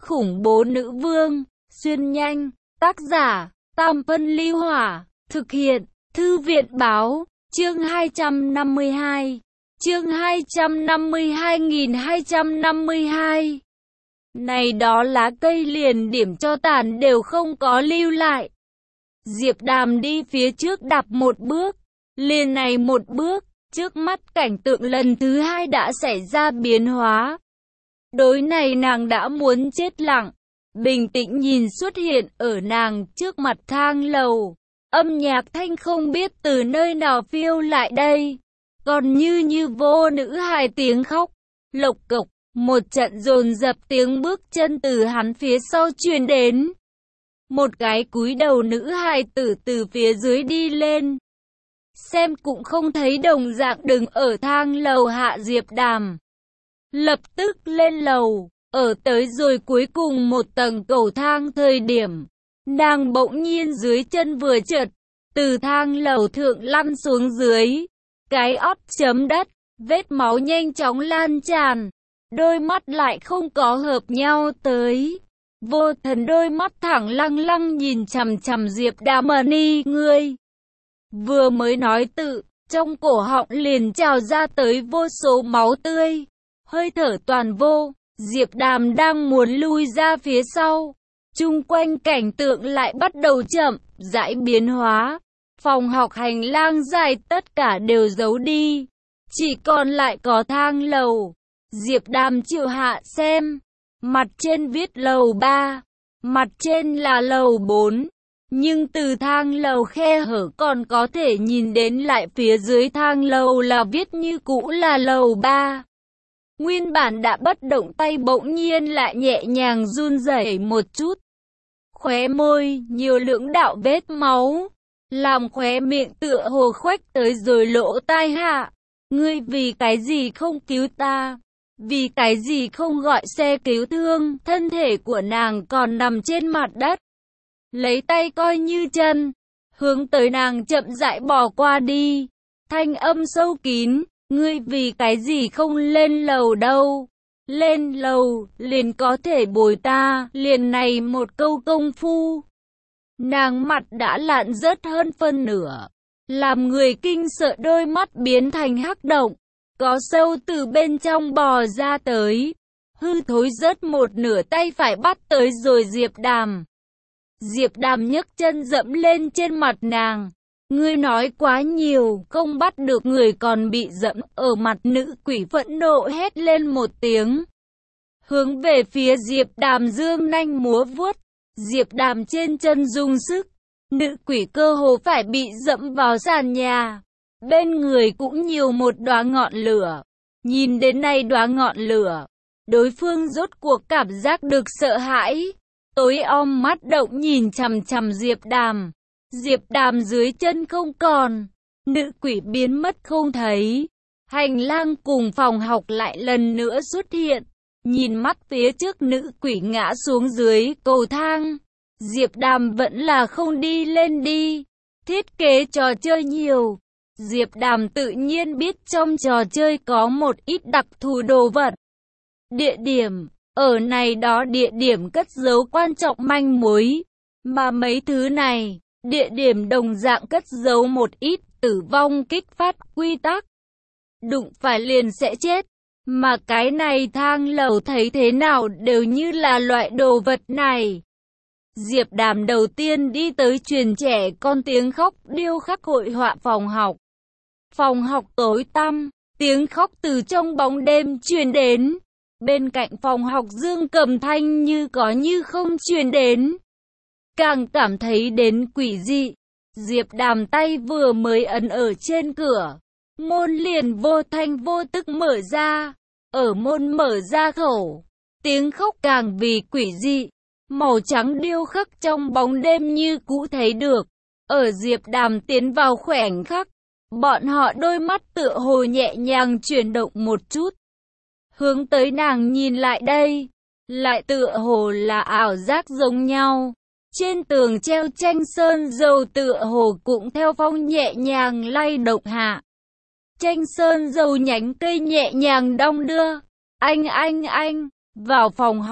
khủng bố nữ vương, xuyên nhanh, tác giả, Tam Phân Ly Hỏa, thực hiện, Thư viện Báo, chương 252, chương 252.252. Này đó lá cây liền điểm cho tàn đều không có lưu lại. Diệp Đàm đi phía trước đạp một bước, liền này một bước, trước mắt cảnh tượng lần thứ hai đã xảy ra biến hóa. Đối này nàng đã muốn chết lặng, bình tĩnh nhìn xuất hiện ở nàng trước mặt thang lầu. Âm nhạc thanh không biết từ nơi nào phiêu lại đây, còn như vô nữ hài tiếng khóc, lộc cộc, một trận dồn dập tiếng bước chân từ hắn phía sau truyền đến. Một cái cúi đầu nữ hài tử từ phía dưới đi lên. Xem cũng không thấy đồng dạng đứng ở thang lầu hạ Diệp Đàm. Lập tức lên lầu, ở tới rồi cuối cùng một tầng cầu thang thời điểm, nàng bỗng nhiên dưới chân vừa trượt, từ thang lầu thượng lăn xuống dưới, cái ót chấm đất, vết máu nhanh chóng lan tràn, đôi mắt lại không có hợp nhau tới. Vô Thần đôi mắt thẳng lăng lăng nhìn chằm chằm Diệp Đàm, ngươi vừa mới nói tự, trong cổ họng liền trào ra tới vô số máu tươi, hơi thở toàn vô. Diệp Đàm đang muốn lui ra phía sau, chung quanh cảnh tượng lại bắt đầu chậm rãi biến hóa. Phòng học hành lang dài tất cả đều giấu đi, chỉ còn lại có thang lầu. Diệp Đàm chịu hạ xem, mặt trên viết lầu 3, mặt trên là lầu 4, nhưng từ thang lầu khe hở còn có thể nhìn đến lại phía dưới thang lầu là viết như cũ là lầu 3. Nguyên bản đã bất động tay bỗng nhiên lại nhẹ nhàng run rẩy một chút. Khóe môi nhiều lưỡng đạo vết máu, làm khóe miệng tựa hồ khoách tới rồi lỗ tai hạ. Ngươi vì cái gì không cứu ta? Vì cái gì không gọi xe cứu thương? Thân thể của nàng còn nằm trên mặt đất, lấy tay coi như chân, hướng tới nàng chậm rãi bỏ qua đi. Thanh âm sâu kín, ngươi vì cái gì không lên lầu đâu? Lên lầu, liền có thể bồi ta, liền này một câu công phu. Nàng mặt đã lạn rớt hơn phân nửa, làm người kinh sợ, đôi mắt biến thành hắc động, có sâu từ bên trong bò ra tới, hư thối rớt một nửa, tay phải bắt tới rồi Diệp Đàm. Diệp Đàm nhấc chân dẫm lên trên mặt nàng. Ngươi nói quá nhiều, không bắt được người còn bị dẫm. Ở mặt nữ quỷ phẫn nộ hét lên một tiếng, hướng về phía Diệp Đàm dương nanh múa vuốt. Diệp Đàm trên chân dùng sức, nữ quỷ cơ hồ phải bị dẫm vào sàn nhà. Bên người cũng nhiều một đóa ngọn lửa. Nhìn đến này đóa ngọn lửa, đối phương rốt cuộc cảm giác được sợ hãi, tối om mắt động nhìn chằm chằm Diệp Đàm. Diệp Đàm dưới chân không còn, nữ quỷ biến mất không thấy. Hành lang cùng phòng học lại lần nữa xuất hiện. Nhìn mắt phía trước nữ quỷ ngã xuống dưới cầu thang, Diệp Đàm vẫn là không đi lên đi. Thiết kế trò chơi nhiều, Diệp Đàm tự nhiên biết trong trò chơi có một ít đặc thù đồ vật. Địa điểm, ở này đó địa điểm cất giấu quan trọng manh mối, mà mấy thứ này, địa điểm đồng dạng cất giấu một ít tử vong kích phát quy tắc. Đụng phải liền sẽ chết, mà cái này thang lầu thấy thế nào đều như là loại đồ vật này. Diệp Đàm đầu tiên đi tới truyền trẻ con tiếng khóc điêu khắc hội họa phòng học. Phòng học tối tăm, tiếng khóc từ trong bóng đêm truyền đến. Bên cạnh phòng học Dương Cầm thanh như có như không truyền đến. Càng cảm thấy đến quỷ dị. Diệp Đàm tay vừa mới ấn ở trên cửa, môn liền vô thanh vô tức mở ra. Ở môn mở ra khẩu, tiếng khóc càng vì quỷ dị. Màu trắng điêu khắc trong bóng đêm như cũ thấy được. Ở Diệp Đàm tiến vào khoảnh khắc, bọn họ đôi mắt tựa hồ nhẹ nhàng chuyển động một chút, hướng tới nàng nhìn lại đây, lại tựa hồ là ảo giác giống nhau. Trên tường treo tranh sơn dầu tựa hồ cũng theo phong nhẹ nhàng lay động hạ. Tranh sơn dầu nhánh cây nhẹ nhàng đong đưa. Anh, vào phòng học,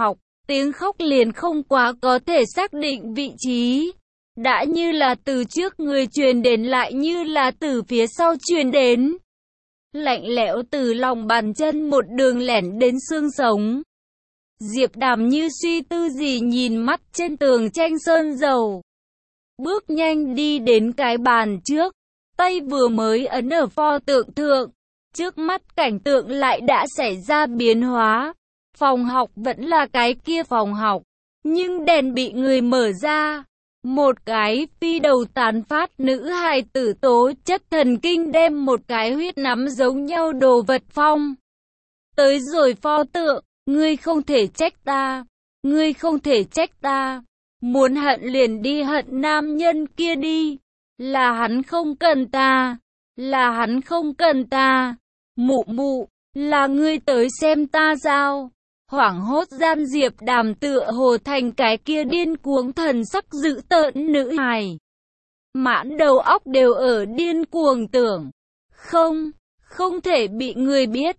tiếng khóc liền không quá có thể xác định vị trí. Đã như là từ trước người truyền đến lại như là từ phía sau truyền đến. Lạnh lẽo từ lòng bàn chân một đường lẻn đến xương sống. Diệp Đàm như suy tư gì nhìn mắt trên tường tranh sơn dầu. Bước nhanh đi đến cái bàn trước. Tay vừa mới ấn ở pho tượng thượng. Trước mắt cảnh tượng lại đã xảy ra biến hóa. Phòng học vẫn là cái kia phòng học. Nhưng đèn bị người mở ra. Một cái phi đầu tán phát nữ hài tử tố chất thần kinh đem một cái huyết nắm giống nhau đồ vật phong. Tới rồi pho tượng, ngươi không thể trách ta, ngươi không thể trách ta. Muốn hận liền đi hận nam nhân kia đi. Là hắn không cần ta, là hắn không cần ta. Mụ mụ, là ngươi tới xem ta sao? Hoảng hốt gian Diệp Đàm tựa hồ thành cái kia điên cuồng thần sắc dữ tợn nữ hài. Mãn đầu óc đều ở điên cuồng tưởng. Không thể bị người biết.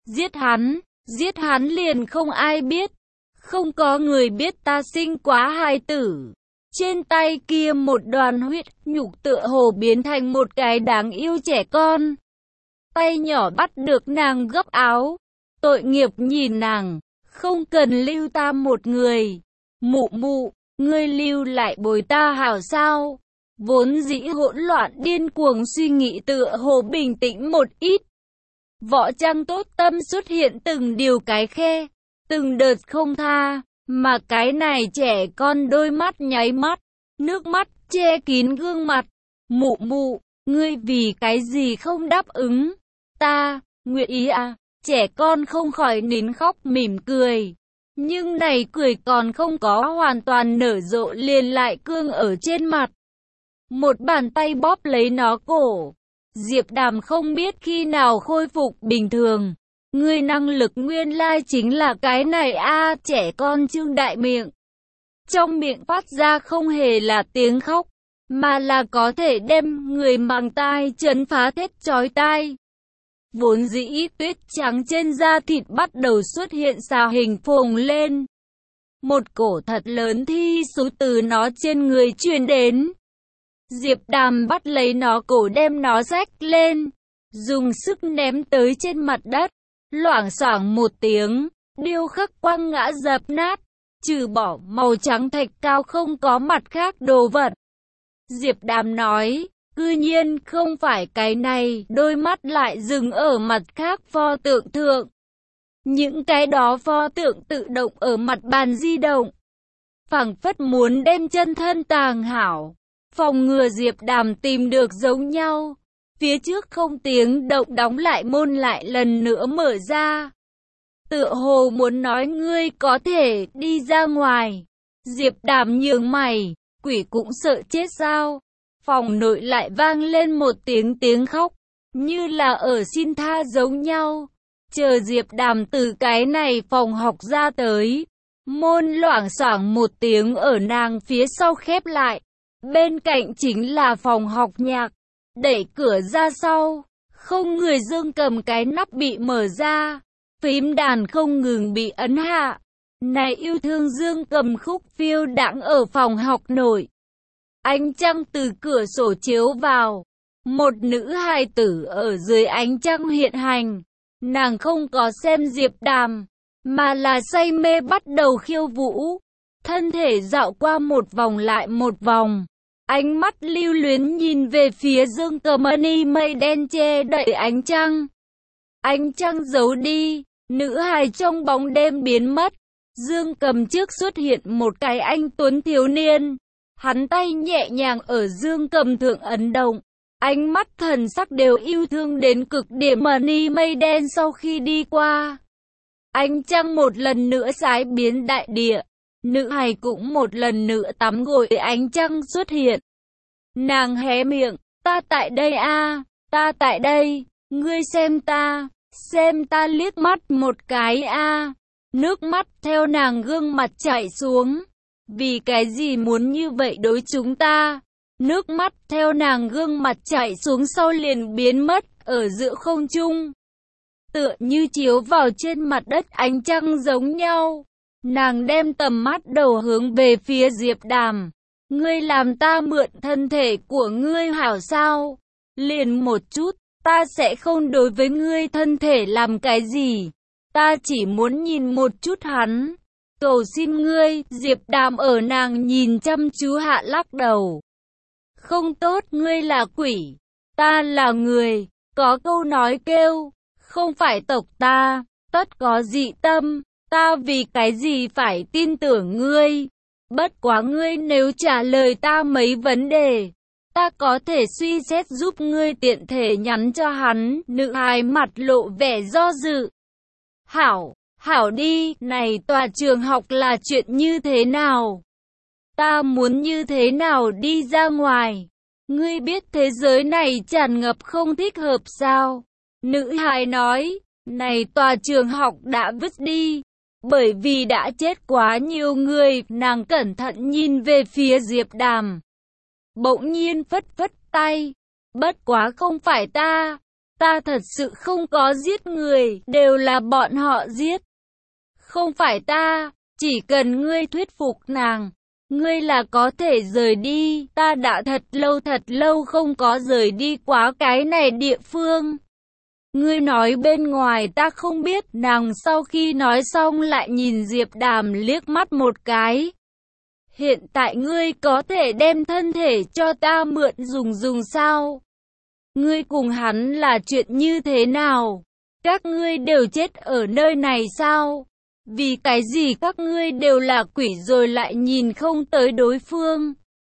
Giết hắn liền không ai biết. Không có người biết ta sinh quá hài tử. Trên tay kia một đoàn huyết nhục tựa hồ biến thành một cái đáng yêu trẻ con. Tay nhỏ bắt được nàng gấp áo. Tội nghiệp nhìn nàng. Không cần lưu ta một người. Mụ mụ, ngươi lưu lại bồi ta hảo sao? Vốn dĩ hỗn loạn điên cuồng suy nghĩ tựa hồ bình tĩnh một ít. Võ Trang tốt tâm xuất hiện từng điều cái khe, từng đợt không tha, mà cái này trẻ con đôi mắt nháy mắt, nước mắt che kín gương mặt. Mụ mụ, ngươi vì cái gì không đáp ứng? Ta, nguyện ý à? Trẻ con không khỏi nín khóc mỉm cười. Nhưng này cười còn không có hoàn toàn nở rộ liền lại cương ở trên mặt. Một bàn tay bóp lấy nó cổ. Diệp Đàm không biết khi nào khôi phục bình thường. Ngươi năng lực nguyên lai chính là cái này a. Trẻ con trương đại miệng. Trong miệng phát ra không hề là tiếng khóc, mà là có thể đem người màng tai chấn phá thét chói tai. Vốn dĩ tuyết trắng trên da thịt bắt đầu xuất hiện xào hình phồng lên. Một cổ thật lớn thi số từ nó trên người truyền đến. Diệp Đàm bắt lấy nó cổ đem nó xách lên, dùng sức ném tới trên mặt đất. Loảng xoảng một tiếng, điêu khắc quăng ngã dập nát, trừ bỏ màu trắng thạch cao không có mặt khác đồ vật. Diệp Đàm nói, cư nhiên không phải cái này, đôi mắt lại dừng ở mặt khác pho tượng thượng. Những cái đó pho tượng tự động ở mặt bàn di động. Phảng phất muốn đem chân thân tàng hảo, phòng ngừa Diệp Đàm tìm được giống nhau. Phía trước không tiếng động đóng lại môn lại lần nữa mở ra. Tựa hồ muốn nói ngươi có thể đi ra ngoài. Diệp Đàm nhướng mày, quỷ cũng sợ chết sao? Phòng nội lại vang lên một tiếng khóc, như là ở xin tha giống nhau. Chờ Diệp Đàm từ cái này phòng học ra tới, môn loảng xoảng một tiếng ở nàng phía sau khép lại. Bên cạnh chính là phòng học nhạc. Đẩy cửa ra sau, không người dương cầm cái nắp bị mở ra, phím đàn không ngừng bị ấn hạ. Này yêu thương dương cầm khúc phiêu đãng ở phòng học nội. Ánh trăng từ cửa sổ chiếu vào, một nữ hài tử ở dưới ánh trăng hiện hành. Nàng không có xem Diệp Đàm, mà là say mê bắt đầu khiêu vũ. Thân thể dạo qua một vòng lại một vòng. Ánh mắt lưu luyến nhìn về phía dương cầm mani mây đen che đậy ánh trăng. Ánh trăng giấu đi, nữ hài trong bóng đêm biến mất. Dương cầm trước xuất hiện một cái anh tuấn thiếu niên. Hắn tay nhẹ nhàng ở dương cầm thượng ấn động. Ánh mắt thần sắc đều yêu thương đến cực điểm. Mani mây đen sau khi đi qua, ánh trăng một lần nữa sái biến đại địa. Nữ hài cũng một lần nữa tắm gội ánh trăng xuất hiện. Nàng hé miệng, ta tại đây a, ta tại đây, ngươi xem ta liếc mắt một cái a. Nước mắt theo nàng gương mặt chảy xuống. Vì cái gì muốn như vậy đối chúng ta? Nước mắt theo nàng gương mặt chảy xuống sau liền biến mất ở giữa không trung. Tựa như chiếu vào trên mặt đất ánh trăng giống nhau. Nàng đem tầm mắt đầu hướng về phía Diệp Đàm. Ngươi làm ta mượn thân thể của ngươi hảo sao? Liền một chút, ta sẽ không đối với ngươi thân thể làm cái gì. Ta chỉ muốn nhìn một chút hắn. Cầu xin ngươi, Diệp Đàm ở nàng nhìn chăm chú hạ lắc đầu. Không tốt, ngươi là quỷ, ta là người. Có câu nói kêu, không phải tộc ta, tất có dị tâm. Ta vì cái gì phải tin tưởng ngươi? Bất quá ngươi nếu trả lời ta mấy vấn đề, ta có thể suy xét giúp ngươi tiện thể nhắn cho hắn. Nữ hài mặt lộ vẻ do dự. Hảo đi, này tòa trường học là chuyện như thế nào? Ta muốn như thế nào đi ra ngoài? Ngươi biết thế giới này tràn ngập không thích hợp sao? Nữ hài nói, này tòa trường học đã vứt đi, bởi vì đã chết quá nhiều người. Nàng cẩn thận nhìn về phía Diệp Đàm, bỗng nhiên phất phất tay. Bất quá không phải ta thật sự không có giết người, đều là bọn họ giết. Không phải ta, chỉ cần ngươi thuyết phục nàng, ngươi là có thể rời đi. Ta đã thật lâu không có rời đi quá cái này địa phương. Ngươi nói bên ngoài ta không biết. Nàng sau khi nói xong lại nhìn Diệp Đàm liếc mắt một cái. Hiện tại ngươi có thể đem thân thể cho ta mượn dùng sao? Ngươi cùng hắn là chuyện như thế nào? Các ngươi đều chết ở nơi này sao? Vì cái gì các ngươi đều là quỷ rồi lại nhìn không tới đối phương?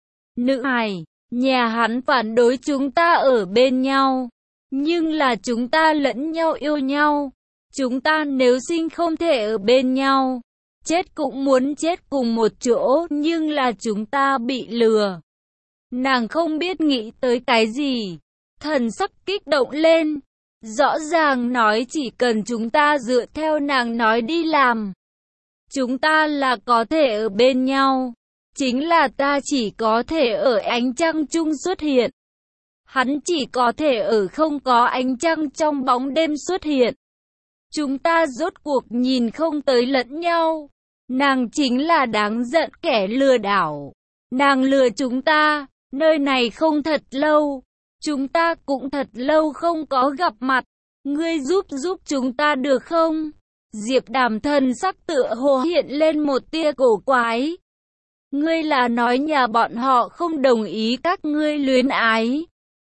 Nữ hài, nhà hắn phản đối chúng ta ở bên nhau, nhưng là chúng ta lẫn nhau yêu nhau. Chúng ta nếu sinh không thể ở bên nhau, chết cũng muốn chết cùng một chỗ, nhưng là chúng ta bị lừa. Nàng không biết nghĩ tới cái gì, thần sắc kích động lên. Rõ ràng nói chỉ cần chúng ta dựa theo nàng nói đi làm, chúng ta là có thể ở bên nhau. Chính là ta chỉ có thể ở ánh trăng chung xuất hiện, hắn chỉ có thể ở không có ánh trăng trong bóng đêm xuất hiện. Chúng ta rốt cuộc nhìn không tới lẫn nhau. Nàng chính là đáng giận kẻ lừa đảo. Nàng lừa chúng ta. Nơi này không thật lâu, chúng ta cũng thật lâu không có gặp mặt. Ngươi giúp chúng ta được không? Diệp Đàm thần sắc tựa hồ hiện lên một tia cổ quái. Ngươi là nói nhà bọn họ không đồng ý các ngươi luyến ái?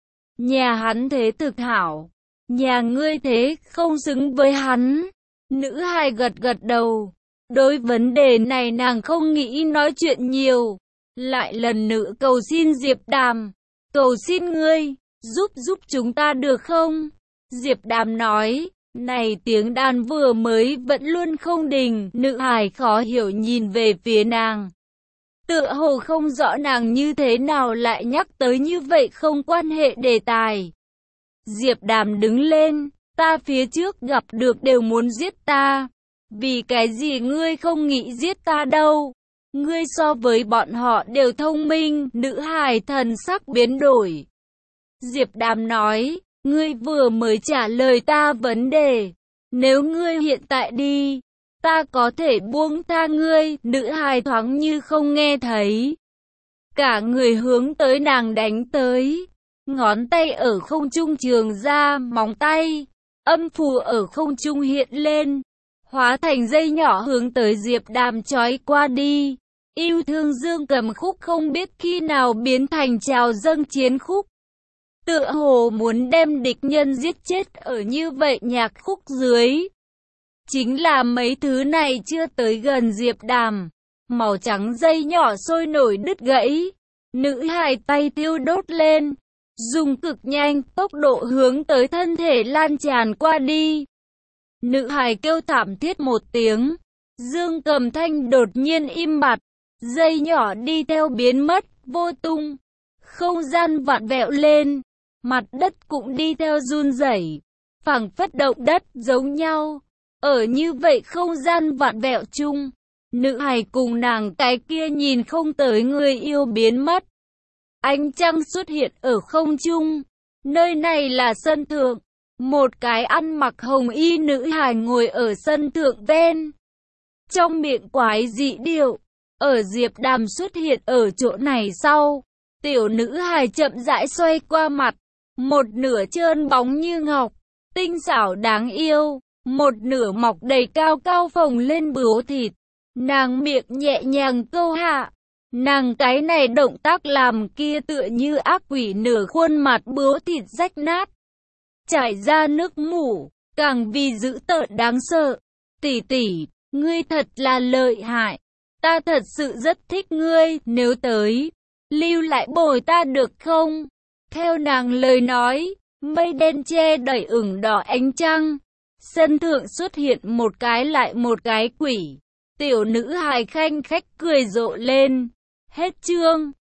Nhà hắn thế thực hảo, nhà ngươi thế không xứng với hắn. Nữ hài gật đầu. Đối vấn đề này nàng không nghĩ nói chuyện nhiều. Lại lần nữa cầu xin Diệp Đàm, cầu xin ngươi, giúp chúng ta được không? Diệp Đàm nói, này tiếng đàn vừa mới vẫn luôn không đình. Nữ hài khó hiểu nhìn về phía nàng, tựa hồ không rõ nàng như thế nào lại nhắc tới như vậy không quan hệ đề tài. Diệp Đàm đứng lên, ta phía trước gặp được đều muốn giết ta. Vì cái gì ngươi không nghĩ giết ta đâu? Ngươi so với bọn họ đều thông minh. Nữ hài thần sắc biến đổi. Diệp Đàm nói, ngươi vừa mới trả lời ta vấn đề. Nếu ngươi hiện tại đi, ta có thể buông tha ngươi. Nữ hài thoáng như không nghe thấy, cả người hướng tới nàng đánh tới. Ngón tay ở không trung trường ra, móng tay, âm phù ở không trung hiện lên, hóa thành dây nhỏ hướng tới Diệp Đàm trói qua đi. Yêu thương dương cầm khúc không biết khi nào biến thành trào dâng chiến khúc. Tựa hồ muốn đem địch nhân giết chết ở như vậy nhạc khúc dưới. Chính là mấy thứ này chưa tới gần Diệp Đàm, màu trắng dây nhỏ sôi nổi đứt gãy. Nữ hài tay tiêu đốt lên, dùng cực nhanh tốc độ hướng tới thân thể lan tràn qua đi. Nữ hài kêu thảm thiết một tiếng, dương cầm thanh đột nhiên im bặt, dây nhỏ đi theo biến mất, vô tung. Không gian vặn vẹo lên, mặt đất cũng đi theo run rẩy, phảng phất động đất giống nhau. Ở như vậy không gian vặn vẹo chung, nữ hài cùng nàng cái kia nhìn không tới người yêu biến mất. Ánh trăng xuất hiện ở không trung. Nơi này là sân thượng. Một cái ăn mặc hồng y nữ hài ngồi ở sân thượng ven trong miệng quái dị điệu. Ở Diệp Đàm xuất hiện ở chỗ này sau, tiểu nữ hài chậm rãi xoay qua mặt, một nửa trơn bóng như ngọc, tinh xảo đáng yêu, một nửa mọc đầy cao cao phồng lên bướu thịt. Nàng miệng nhẹ nhàng câu hạ, nàng cái này động tác làm kia tựa như ác quỷ, nửa khuôn mặt bướu thịt rách nát, chảy ra nước mủ, càng vì dữ tợn đáng sợ. Tỷ tỷ, ngươi thật là lợi hại, ta thật sự rất thích ngươi, nếu tới, lưu lại bồi ta được không? Theo nàng lời nói, mây đen che đẩy ửng đỏ ánh trăng, sân thượng xuất hiện một cái lại một cái quỷ. Tiểu nữ hài khanh khách cười rộ lên. Hết chương.